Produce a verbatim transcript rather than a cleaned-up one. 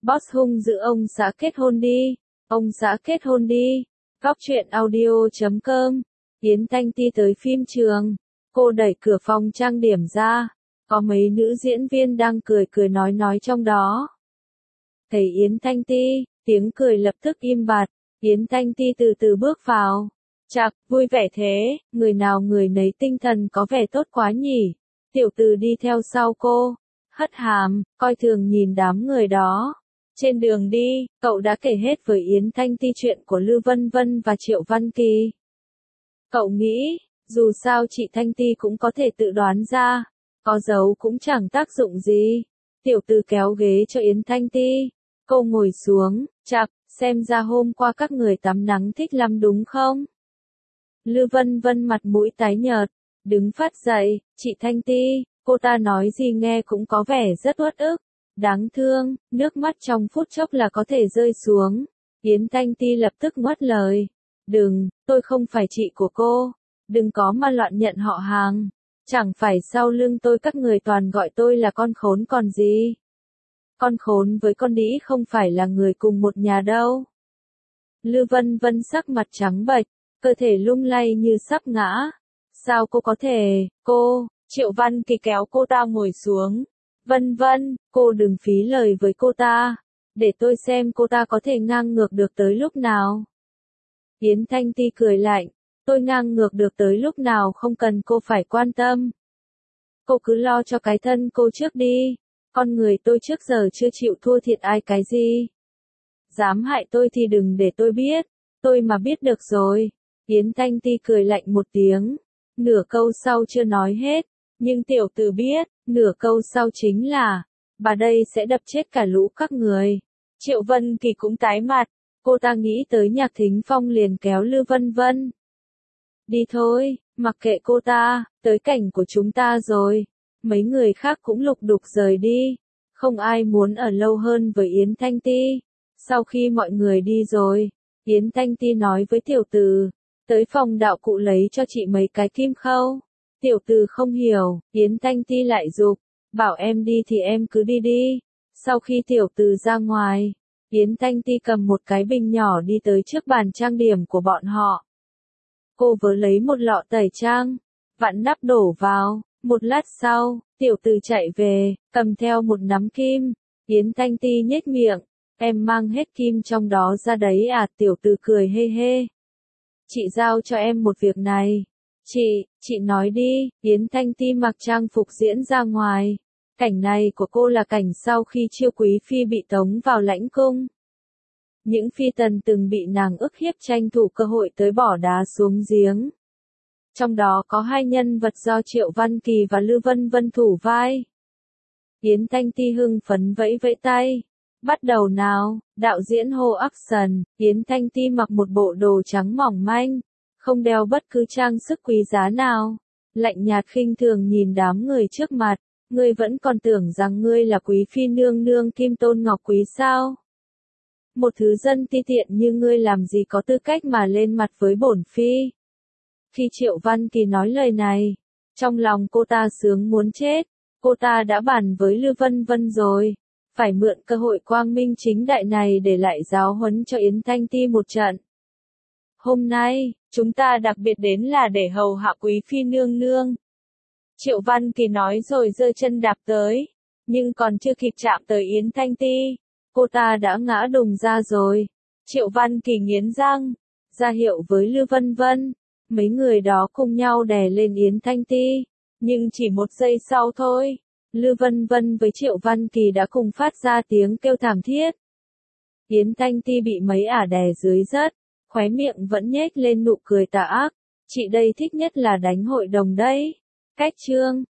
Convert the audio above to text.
Boss hung dữ ông xã kết hôn đi, ông xã kết hôn đi. Góc truyện audio chấm com. Yến Thanh Ti tới phim trường, cô đẩy cửa phòng trang điểm ra, có mấy nữ diễn viên đang cười cười nói nói trong đó. Thấy Yến Thanh Ti, tiếng cười lập tức im bặt, Yến Thanh Ti từ từ bước vào. Chạc, vui vẻ thế, người nào người nấy tinh thần có vẻ tốt quá nhỉ. Tiểu Từ đi theo sau cô, hất hàm, coi thường nhìn đám người đó. Trên đường đi, cậu đã kể hết với Yến Thanh Ti chuyện của Lưu Vân Vân và Triệu Văn Kỳ. Cậu nghĩ, dù sao chị Thanh Ti cũng có thể tự đoán ra, có giấu cũng chẳng tác dụng gì. Tiểu Từ kéo ghế cho Yến Thanh Ti, cô ngồi xuống, chạc, xem ra hôm qua các người tắm nắng thích lắm đúng không? Lưu Vân Vân mặt mũi tái nhợt, đứng phát dậy, chị Thanh Ti, cô ta nói gì nghe cũng có vẻ rất uất ức. Đáng thương, nước mắt trong phút chốc là có thể rơi xuống. Yến Thanh Ti lập tức ngắt lời. Đừng, tôi không phải chị của cô. Đừng có mà loạn nhận họ hàng. Chẳng phải sau lưng tôi các người toàn gọi tôi là con khốn còn gì. Con khốn với con đĩ không phải là người cùng một nhà đâu. Lưu Vân Vân sắc mặt trắng bệch, cơ thể lung lay như sắp ngã. Sao cô có thể, cô, Triệu Văn Kỳ kéo cô ta ngồi xuống. Vân Vân, cô đừng phí lời với cô ta, để tôi xem cô ta có thể ngang ngược được tới lúc nào. Yến Thanh Ti cười lạnh, tôi ngang ngược được tới lúc nào không cần cô phải quan tâm. Cô cứ lo cho cái thân cô trước đi, con người tôi trước giờ chưa chịu thua thiệt ai cái gì. Dám hại tôi thì đừng để tôi biết, tôi mà biết được rồi. Yến Thanh Ti cười lạnh một tiếng, nửa câu sau chưa nói hết. Nhưng Tiểu Từ biết, nửa câu sau chính là, bà đây sẽ đập chết cả lũ các người. Triệu Vân Kỳ cũng tái mặt, cô ta nghĩ tới Nhạc Thính Phong liền kéo Lưu Vân Vân. Đi thôi, mặc kệ cô ta, tới cảnh của chúng ta rồi. Mấy người khác cũng lục đục rời đi, không ai muốn ở lâu hơn với Yến Thanh Ti. Sau khi mọi người đi rồi, Yến Thanh Ti nói với Tiểu Từ, tới phòng đạo cụ lấy cho chị mấy cái kim khâu. Tiểu Từ không hiểu, Yến Thanh Ti lại giục, bảo em đi thì em cứ đi đi. Sau khi Tiểu Từ ra ngoài, Yến Thanh Ti cầm một cái bình nhỏ đi tới trước bàn trang điểm của bọn họ. Cô vớ lấy một lọ tẩy trang, vặn nắp đổ vào, một lát sau, Tiểu Từ chạy về, cầm theo một nắm kim. Yến Thanh Ti nhếch miệng, em mang hết kim trong đó ra đấy à? Tiểu Từ cười hê hê. Chị giao cho em một việc này. Chị, chị nói đi. Yến Thanh Ti mặc trang phục diễn ra ngoài. Cảnh này của cô là cảnh sau khi Chiêu Quý Phi bị tống vào lãnh cung. Những phi tần từng bị nàng ức hiếp tranh thủ cơ hội tới bỏ đá xuống giếng. Trong đó có hai nhân vật do Triệu Văn Kỳ và Lưu Vân Vân thủ vai. Yến Thanh Ti hưng phấn vẫy vẫy tay. Bắt đầu nào, đạo diễn hô action. Yến Thanh Ti mặc một bộ đồ trắng mỏng manh, không đeo bất cứ trang sức quý giá nào. Lạnh nhạt khinh thường nhìn đám người trước mặt, ngươi vẫn còn tưởng rằng ngươi là quý phi nương nương Kim Tôn Ngọc Quý sao? Một thứ dân ti tiện như ngươi làm gì có tư cách mà lên mặt với bổn phi? Khi Triệu Văn Kỳ nói lời này, trong lòng cô ta sướng muốn chết, cô ta đã bàn với Lưu Vân Vân rồi, phải mượn cơ hội quang minh chính đại này để lại giáo huấn cho Yến Thanh Ti một trận. Hôm nay, chúng ta đặc biệt đến là để hầu hạ quý phi nương nương. Triệu Văn Kỳ nói rồi giơ chân đạp tới, nhưng còn chưa kịp chạm tới Yến Thanh Ti, cô ta đã ngã đùng ra rồi. Triệu Văn Kỳ nghiến răng, ra hiệu với Lưu Vân Vân, mấy người đó cùng nhau đè lên Yến Thanh Ti, nhưng chỉ một giây sau thôi, Lưu Vân Vân với Triệu Văn Kỳ đã cùng phát ra tiếng kêu thảm thiết. Yến Thanh Ti bị mấy ả đè dưới đất, khóe miệng vẫn nhếch lên nụ cười tà ác. Chị đây thích nhất là đánh hội đồng đấy. Cách chương